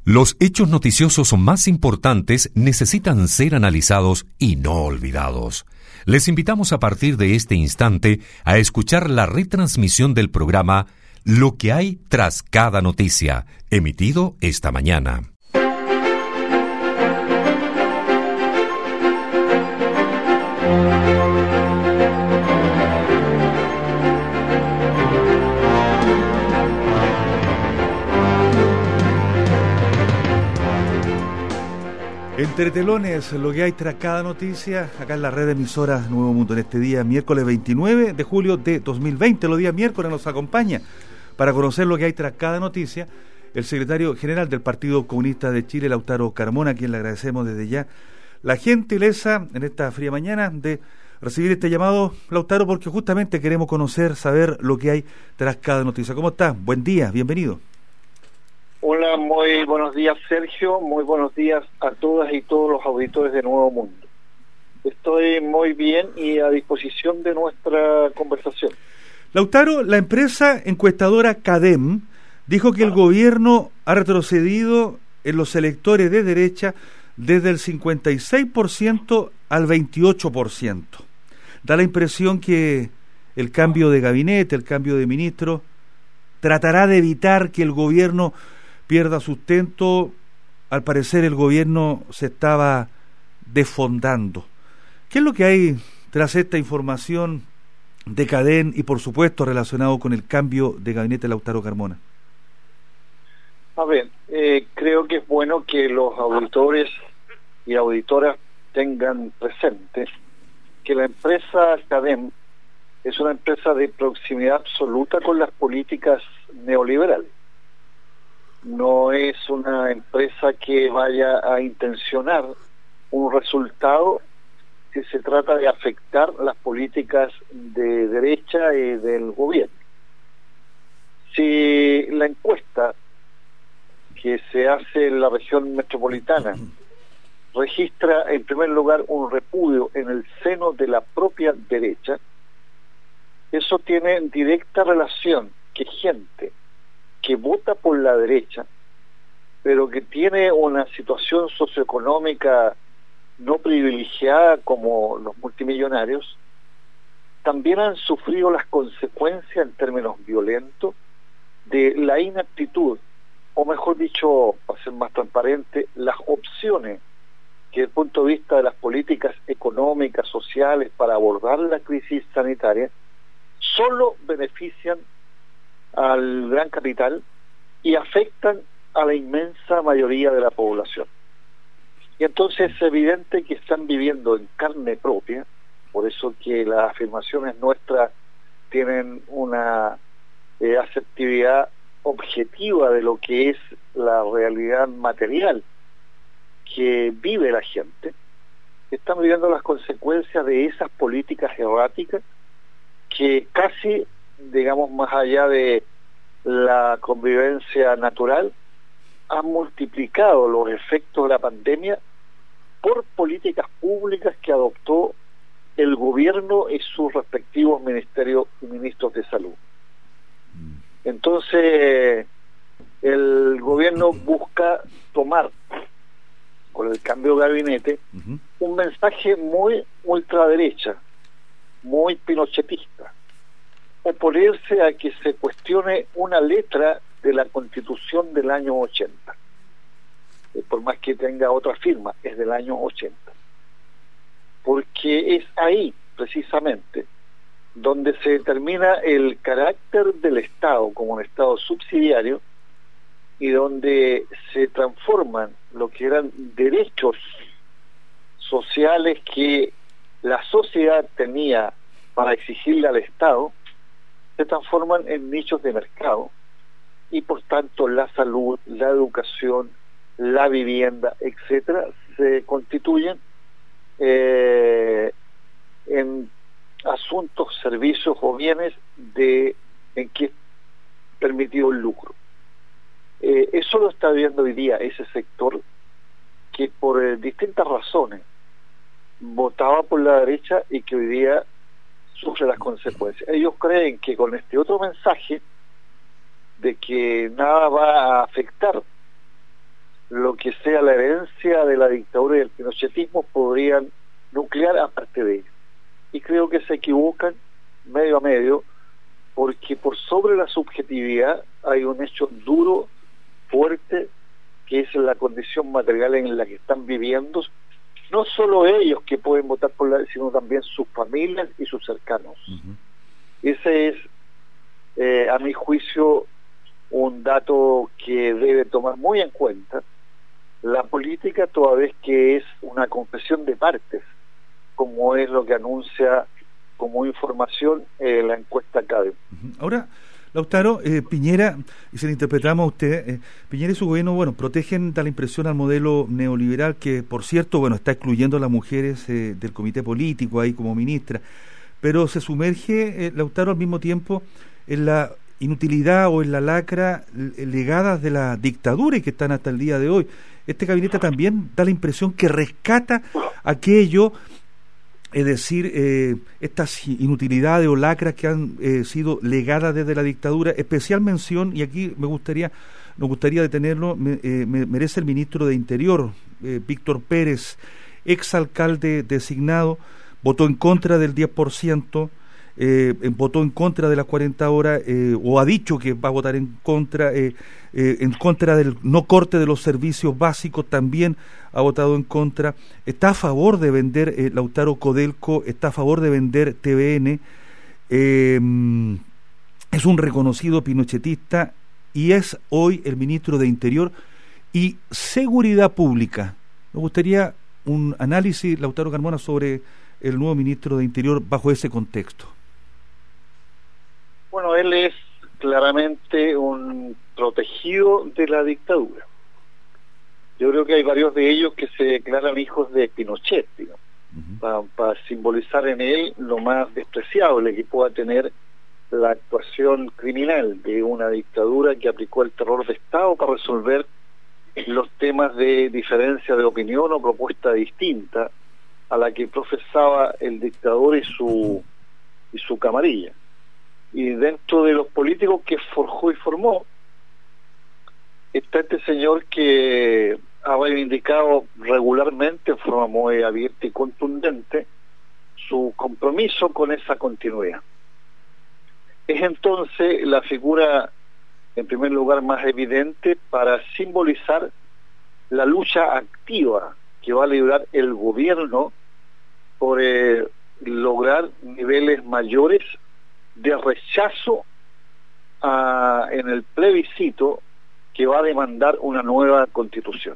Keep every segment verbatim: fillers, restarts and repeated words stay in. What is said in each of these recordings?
Los hechos noticiosos más importantes necesitan ser analizados y no olvidados. Les invitamos a partir de este instante a escuchar la retransmisión del programa Lo que hay tras cada noticia, emitido esta mañana. Entre telones, lo que hay tras cada noticia, acá en la red de emisoras Nuevo Mundo, en este día, miércoles veintinueve de julio de dos mil veinte, los días miércoles nos acompaña para conocer lo que hay tras cada noticia el secretario general del Partido Comunista de Chile, Lautaro Carmona, a quien le agradecemos desde ya la gentileza en esta fría mañana de recibir este llamado, Lautaro, porque justamente queremos conocer, saber lo que hay tras cada noticia. ¿Cómo está? Buen día, bienvenido. Hola, muy buenos días, Sergio. Muy buenos días a todas y todos los auditores de Nuevo Mundo. Estoy muy bien y a disposición de nuestra conversación. Lautaro, la empresa encuestadora CADEM dijo que el gobierno ha retrocedido en los electores de derecha desde el cincuenta y seis por ciento al veintiocho por ciento. Da la impresión que el cambio de gabinete, el cambio de ministro, tratará de evitar que el gobierno pierda sustento. Al parecer el gobierno se estaba desfondando. ¿Qué es lo que hay tras esta información de CADEM y por supuesto relacionado con el cambio de gabinete, Lautaro Carmona? A ver, eh, creo que es bueno que los auditores y auditoras tengan presente que la empresa CADEM es una empresa de proximidad absoluta con las políticas neoliberales. No es una empresa que vaya a intencionar un resultado si se trata de afectar las políticas de derecha y del gobierno. Si la encuesta que se hace en la región metropolitana registra en primer lugar un repudio en el seno de la propia derecha, eso tiene directa relación que gente que vota por la derecha, pero que tiene una situación socioeconómica no privilegiada como los multimillonarios, también han sufrido las consecuencias en términos violentos de la inaptitud, o mejor dicho, para ser más transparente, las opciones que desde el punto de vista de las políticas económicas, sociales, para abordar la crisis sanitaria, solo benefician al gran capital y afectan a la inmensa mayoría de la población. Y entonces es evidente que están viviendo en carne propia, por eso que las afirmaciones nuestras tienen una eh, asertividad objetiva de lo que es la realidad material que vive la gente. Están viviendo las consecuencias de esas políticas erráticas que casi, digamos, más allá de la convivencia natural, han multiplicado los efectos de la pandemia por políticas públicas que adoptó el gobierno y sus respectivos ministerios y ministros de salud. Entonces, el gobierno busca tomar, con el cambio de gabinete, uh-huh. un mensaje muy ultraderecha, muy pinochetista, oponerse a que se cuestione una letra de la Constitución del año ochenta, por más que tenga otra firma, es del año ochenta, porque es ahí precisamente donde se determina el carácter del Estado como un Estado subsidiario y donde se transforman lo que eran derechos sociales que la sociedad tenía para exigirle al Estado, se transforman en nichos de mercado y por tanto la salud, la educación, la vivienda, etcétera, se constituyen eh, en asuntos, servicios o bienes de en que es permitido el lucro. Eh, eso lo está viendo hoy día ese sector que por eh, distintas razones votaba por la derecha y que hoy día sufre las consecuencias. Ellos creen que con este otro mensaje de que nada va a afectar lo que sea la herencia de la dictadura y del pinochetismo podrían nuclear aparte de ello. Y creo que se equivocan medio a medio, porque por sobre la subjetividad hay un hecho duro, fuerte, que es la condición material en la que están viviendo, no solo ellos que pueden votar por la, sino también sus familias y sus cercanos. Uh-huh. Ese es, eh, a mi juicio, un dato que debe tomar muy en cuenta la política, toda vez que es una confesión de partes, como es lo que anuncia como información eh, la encuesta CADEM. Ahora, Lautaro, eh, Piñera, y se le interpretamos a usted, eh, Piñera y su gobierno, bueno, protegen, da la impresión al modelo neoliberal, que por cierto, bueno, está excluyendo a las mujeres eh, del comité político ahí como ministra, pero se sumerge, eh, Lautaro, al mismo tiempo en la inutilidad o en la lacra legadas de la dictadura y que están hasta el día de hoy. Este gabinete también da la impresión que rescata aquello, es decir, eh, estas inutilidades o lacras que han eh, sido legadas desde la dictadura. Especial mención, y aquí me gustaría nos gustaría detenerlo, me, eh, me merece el ministro de Interior, eh, Víctor Pérez, exalcalde designado, votó en contra del diez por ciento, eh, votó en contra de las cuarenta horas, eh, o ha dicho que va a votar en contra, eh, eh, en contra del no corte de los servicios básicos, también ha votado en contra, está a favor de vender eh, Lautaro Codelco, está a favor de vender T V N, eh, es un reconocido pinochetista y es hoy el ministro de Interior y Seguridad Pública. Me gustaría un análisis, Lautaro Carmona, sobre el nuevo ministro de Interior bajo ese contexto. Bueno, él es claramente un protegido de la dictadura. Yo creo que hay varios de ellos que se declaran hijos de Pinochet, digamos, uh-huh. para, para simbolizar en él lo más despreciable que pueda tener la actuación criminal de una dictadura que aplicó el terror de Estado para resolver los temas de diferencia de opinión o propuesta distinta a la que profesaba el dictador y su y su camarilla. Y dentro de los políticos que forjó y formó está este señor que ha reivindicado regularmente, en forma muy abierta y contundente, su compromiso con esa continuidad. Es entonces la figura, en primer lugar, más evidente para simbolizar la lucha activa que va a librar el gobierno por eh, lograr niveles mayores de rechazo a, en el plebiscito que va a demandar una nueva constitución.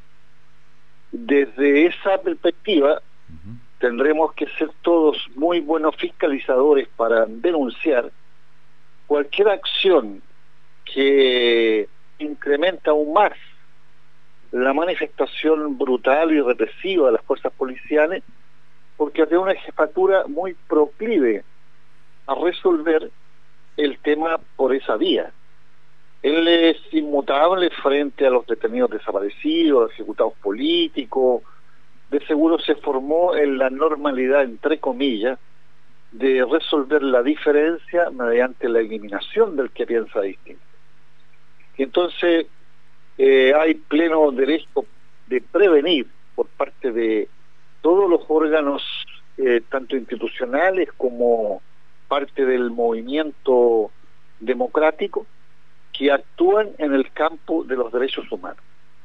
Desde esa perspectiva, uh-huh. tendremos que ser todos muy buenos fiscalizadores para denunciar cualquier acción que incrementa aún más la manifestación brutal y represiva de las fuerzas policiales, porque tiene una jefatura muy proclive a resolver el tema por esa vía. Él es inmutable frente a los detenidos desaparecidos, ejecutados políticos. De seguro se formó en la normalidad, entre comillas, de resolver la diferencia mediante la eliminación del que piensa distinto. Y entonces eh, hay pleno derecho de prevenir por parte de todos los órganos, eh, tanto institucionales como parte del movimiento democrático, que actúan en el campo de los derechos humanos.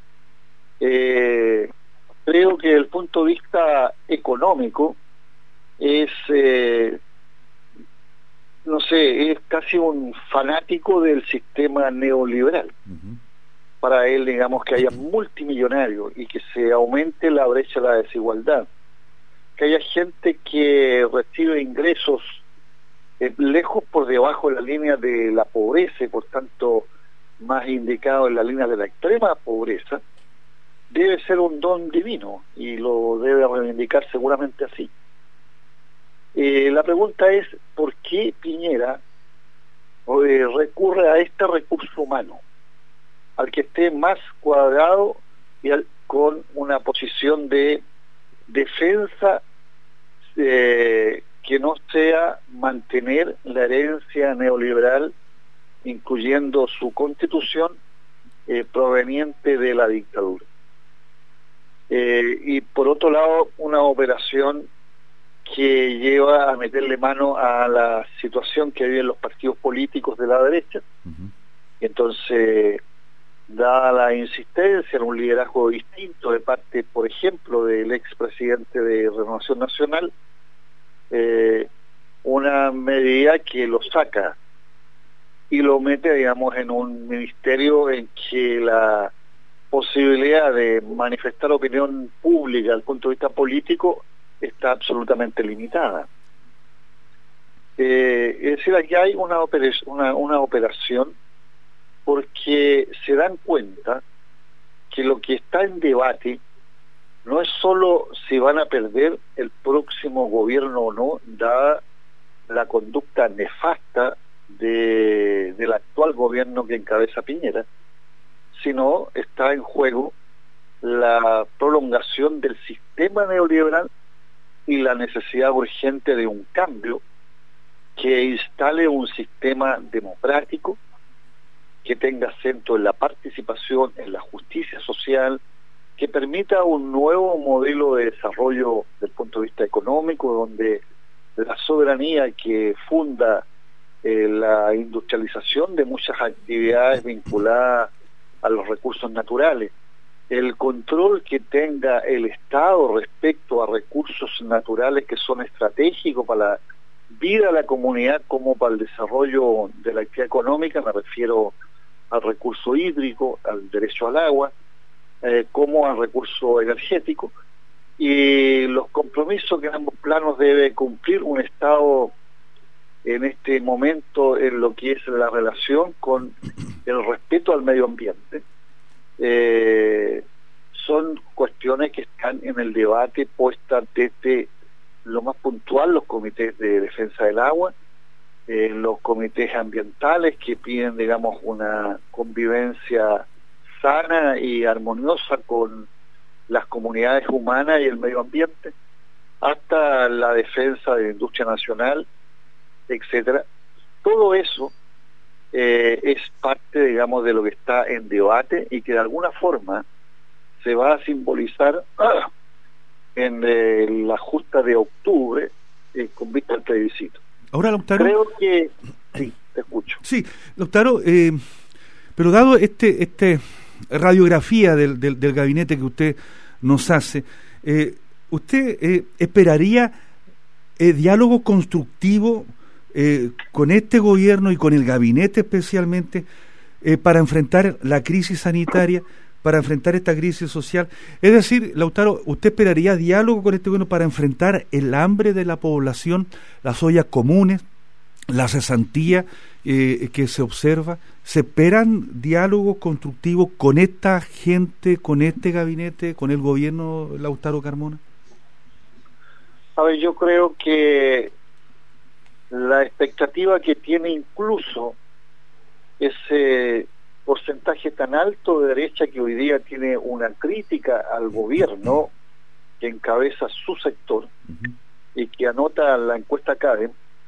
Eh, creo que desde el punto de vista económico es, eh, no sé, es casi un fanático del sistema neoliberal. Uh-huh. Para él, digamos, que haya multimillonarios y que se aumente la brecha de la desigualdad, que haya gente que recibe ingresos eh, lejos por debajo de la línea de la pobreza y por tanto más indicado en la línea de la extrema pobreza, debe ser un don divino y lo debe reivindicar seguramente así. Eh, la pregunta es, ¿por qué Piñera eh, recurre a este recurso humano, al que esté más cuadrado y al, con una posición de defensa eh, que no sea mantener la herencia neoliberal, incluyendo su constitución eh, proveniente de la dictadura? eh, y por otro lado una operación que lleva a meterle mano a la situación que viven los partidos políticos de la derecha. Uh-huh. Entonces, dada la insistencia en un liderazgo distinto de parte, por ejemplo, del expresidente de Renovación Nacional, eh, una medida que lo saca y lo mete, digamos, en un ministerio en que la posibilidad de manifestar opinión pública desde el punto de vista político está absolutamente limitada. Eh, es decir, aquí hay una, operación, una, una operación porque se dan cuenta que lo que está en debate no es solo si van a perder el próximo gobierno o no, dada la conducta nefasta de, del actual gobierno que encabeza Piñera, sino está en juego la prolongación del sistema neoliberal y la necesidad urgente de un cambio que instale un sistema democrático que tenga acento en la participación, en la justicia social, que permita un nuevo modelo de desarrollo desde el punto de vista económico, donde la soberanía que funda eh, la industrialización de muchas actividades vinculadas a los recursos naturales, el control que tenga el Estado respecto a recursos naturales que son estratégicos para la vida de la comunidad como para el desarrollo de la actividad económica, me refiero al recurso hídrico, al derecho al agua, eh, como al recurso energético, y los compromisos que en ambos planos debe cumplir un Estado en este momento en lo que es la relación con el respeto al medio ambiente. Eh, son cuestiones que están en el debate puestas desde lo más puntual, los comités de defensa del agua, eh, los comités ambientales que piden, digamos, una convivencia sana y armoniosa con las comunidades humanas y el medio ambiente, hasta la defensa de la industria nacional, etcétera. Todo eso eh, es parte, digamos, de lo que está en debate y que de alguna forma se va a simbolizar ¡ah! en eh, la justa de octubre eh, con vista al plebiscito. Ahora, Lautaro, creo que sí, te escucho. Sí, Lautaro, eh, pero dado este este radiografía del, del, del gabinete que usted nos hace, eh, ¿usted eh, esperaría eh, diálogo constructivo eh, con este gobierno y con el gabinete especialmente eh, para enfrentar la crisis sanitaria, para enfrentar esta crisis social? Es decir, Lautaro, ¿usted esperaría diálogo con este gobierno para enfrentar el hambre de la población, las ollas comunes, la cesantía eh, que se observa? ¿Se esperan diálogos constructivos con esta gente, con este gabinete, con el gobierno, Lautaro Carmona? A ver, yo creo que la expectativa que tiene incluso ese porcentaje tan alto de derecha que hoy día tiene una crítica al gobierno que encabeza su sector uh-huh. y que anota la encuesta CADEM,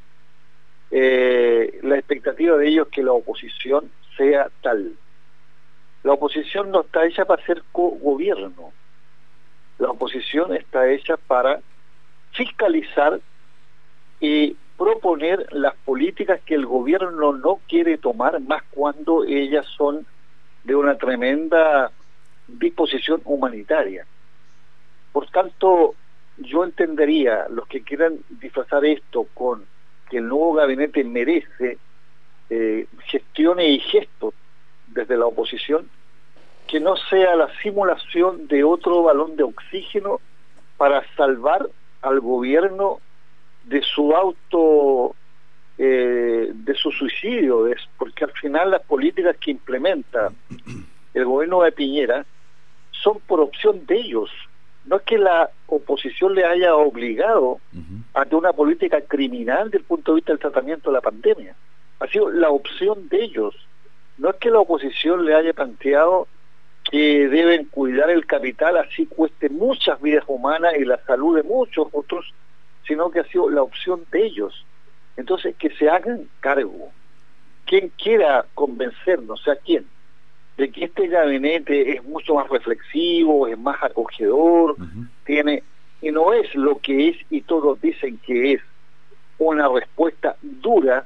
eh, la expectativa de ellos es que la oposición sea tal. La oposición no está hecha para ser co-gobierno, la oposición está hecha para fiscalizar y proponer las políticas que el gobierno no quiere tomar, más cuando ellas son de una tremenda disposición humanitaria. Por tanto, yo entendería los que quieran disfrazar esto con que el nuevo gabinete merece eh, gestiones y gestos desde la oposición, que no sea la simulación de otro balón de oxígeno para salvar al gobierno de su auto, eh, de su suicidio, es porque al final las políticas que implementa el gobierno de Piñera son por opción de ellos. No es que la oposición le haya obligado uh-huh. a una política criminal desde el punto de vista del tratamiento de la pandemia. Ha sido la opción de ellos. No es que la oposición le haya planteado que deben cuidar el capital, así cueste muchas vidas humanas y la salud de muchos otros, sino que ha sido la opción de ellos. Entonces, que se hagan cargo. Quien quiera convencernos, o sea, quién, de que este gabinete es mucho más reflexivo, es más acogedor, uh-huh. tiene, y no es lo que es, y todos dicen que es una respuesta dura,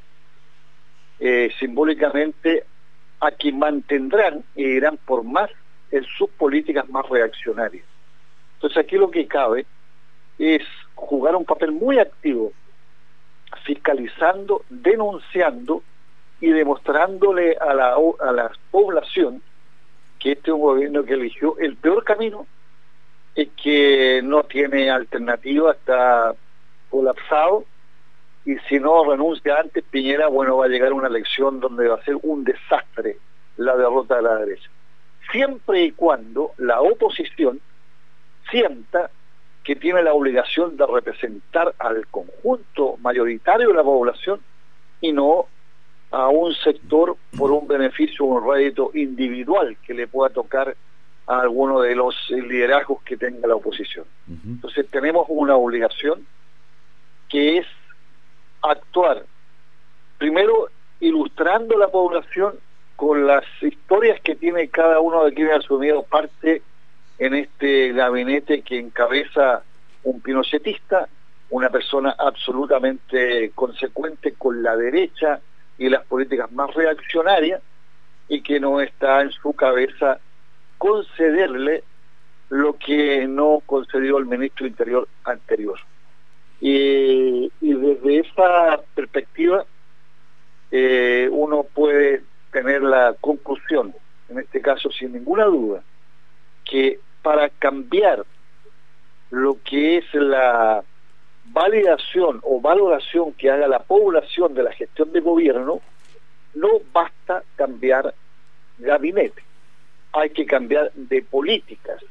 eh, simbólicamente, a que mantendrán y irán por más en sus políticas más reaccionarias. Entonces aquí lo que cabe es jugar un papel muy activo, fiscalizando, denunciando y demostrándole a la, a la población que este es un gobierno que eligió el peor camino, es que no tiene alternativa, está colapsado, y si no renuncia antes Piñera, bueno, va a llegar a una elección donde va a ser un desastre la derrota de la derecha. Siempre y cuando la oposición sienta que tiene la obligación de representar al conjunto mayoritario de la población y no a un sector por un beneficio o un rédito individual que le pueda tocar a alguno de los liderazgos que tenga la oposición. Uh-huh. Entonces tenemos una obligación que es actuar, primero ilustrando a la población con las historias que tiene cada uno de quienes ha asumido parte en este gabinete que encabeza un pinochetista, una persona absolutamente consecuente con la derecha y las políticas más reaccionarias, y que no está en su cabeza concederle lo que no concedió el ministro de Interior anterior. Y, y desde esa perspectiva eh, uno puede tener la conclusión, en este caso sin ninguna duda, que para cambiar lo que es la validación o valoración que haga la población de la gestión de gobierno, no basta cambiar gabinete, hay que cambiar de políticas.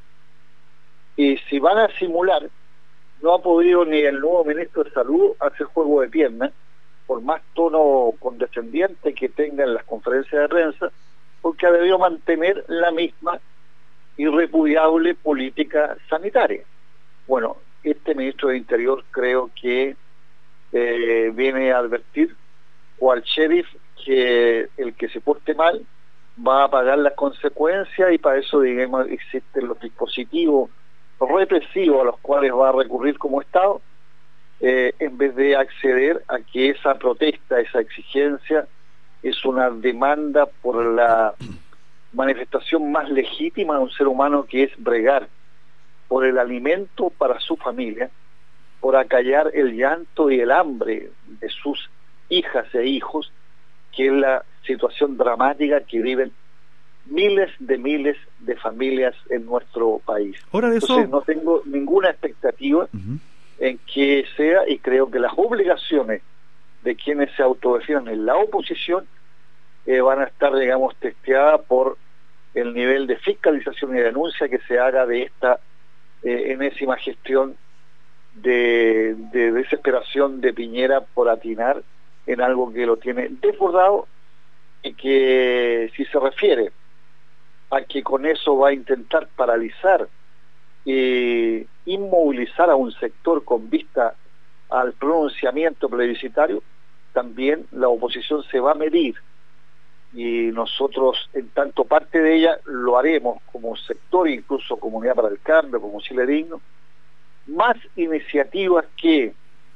Y si van a simular, no ha podido ni el nuevo ministro de Salud hacer juego de piernas, por más tono condescendiente que tenga en las conferencias de prensa, porque ha debido mantener la misma irrepudiable política sanitaria. Bueno, este ministro de Interior creo que eh, viene a advertir o al sheriff que el que se porte mal va a pagar las consecuencias, y para eso, digamos, existen los dispositivos represivos a los cuales va a recurrir como Estado, eh, en vez de acceder a que esa protesta, esa exigencia es una demanda por la manifestación más legítima de un ser humano, que es bregar por el alimento para su familia, por acallar el llanto y el hambre de sus hijas e hijos, que es la situación dramática que viven miles de miles de familias en nuestro país. Ahora de eso... Entonces no tengo ninguna expectativa uh-huh. en que sea, y creo que las obligaciones de quienes se autodefinen en la oposición eh, van a estar, digamos, testeadas por el nivel de fiscalización y denuncia que se haga de esta eh, enésima gestión de, de desesperación de Piñera por atinar en algo que lo tiene desbordado, y que si se refiere a que con eso va a intentar paralizar e inmovilizar a un sector con vista al pronunciamiento plebiscitario, también la oposición se va a medir, y nosotros, en tanto parte de ella, lo haremos como sector, incluso Comunidad para el Cambio, como Chile Digno, más iniciativas que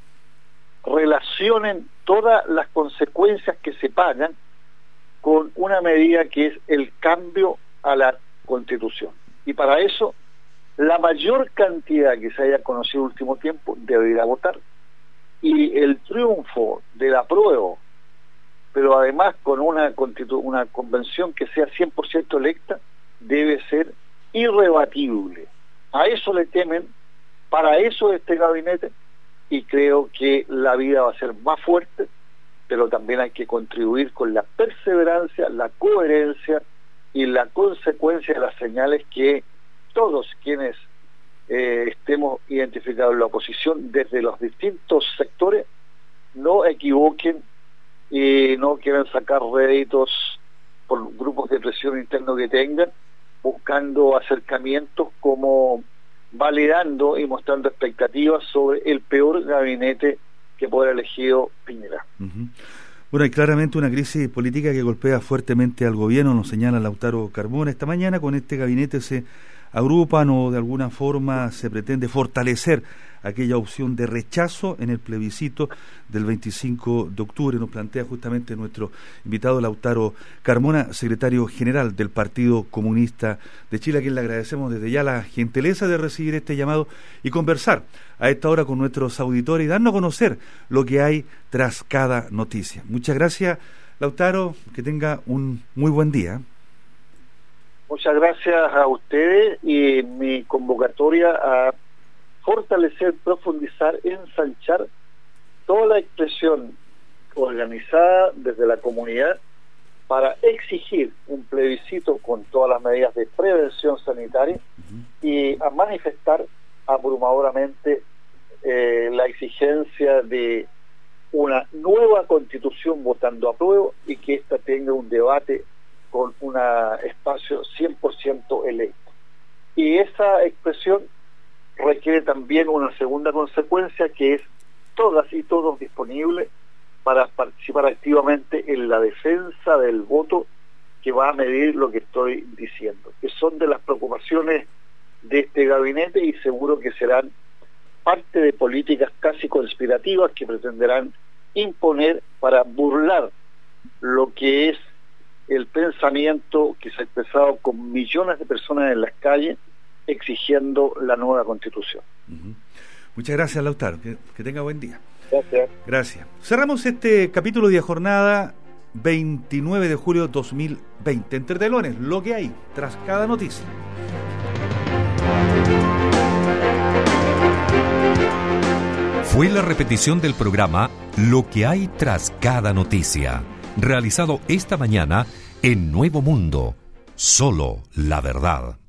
relacionen todas las consecuencias que se pagan con una medida que es el cambio a la Constitución. Y para eso, la mayor cantidad que se haya conocido en el último tiempo debe ir a votar. Y el triunfo del apruebo, pero además con una, constitu- una convención que sea cien por ciento electa, debe ser irrebatible. A eso le temen, para eso este gabinete, y creo que la vida va a ser más fuerte, pero también hay que contribuir con la perseverancia, la coherencia y la consecuencia de las señales que todos quienes eh, estemos identificados en la oposición desde los distintos sectores no equivoquen y no quieran sacar réditos por grupos de presión interno que tengan, buscando acercamientos como validando y mostrando expectativas sobre el peor gabinete que pueda haber elegido Piñera. Uh-huh. Bueno, hay claramente una crisis política que golpea fuertemente al gobierno, nos señala Lautaro Carmona. Esta mañana con este gabinete se agrupan o de alguna forma se pretende fortalecer aquella opción de rechazo en el plebiscito del veinticinco de octubre. Nos plantea justamente nuestro invitado Lautaro Carmona, secretario general del Partido Comunista de Chile, a quien le agradecemos desde ya la gentileza de recibir este llamado y conversar a esta hora con nuestros auditores y darnos a conocer lo que hay tras cada noticia. Muchas gracias, Lautaro, que tenga un muy buen día. Muchas gracias a ustedes y mi convocatoria a fortalecer, profundizar, ensanchar toda la expresión organizada desde la comunidad para exigir un plebiscito con todas las medidas de prevención sanitaria uh-huh. y a manifestar abrumadoramente eh, la exigencia de una nueva constitución votando a prueba y que ésta tenga un debate con un espacio cien por ciento electo. Y esa expresión requiere también una segunda consecuencia, que es todas y todos disponibles para participar activamente en la defensa del voto que va a medir lo que estoy diciendo, que son de las preocupaciones de este gabinete y seguro que serán parte de políticas casi conspirativas que pretenderán imponer para burlar lo que es el pensamiento que se ha expresado con millones de personas en las calles exigiendo la nueva Constitución. Uh-huh. Muchas gracias, Lautaro. Que, que tenga buen día. Gracias. Gracias. Cerramos este capítulo de jornada veintinueve de julio de dos mil veinte. Entre telones, lo que hay tras cada noticia. Fue la repetición del programa Lo que hay tras cada noticia, realizado esta mañana en Nuevo Mundo. Solo la verdad.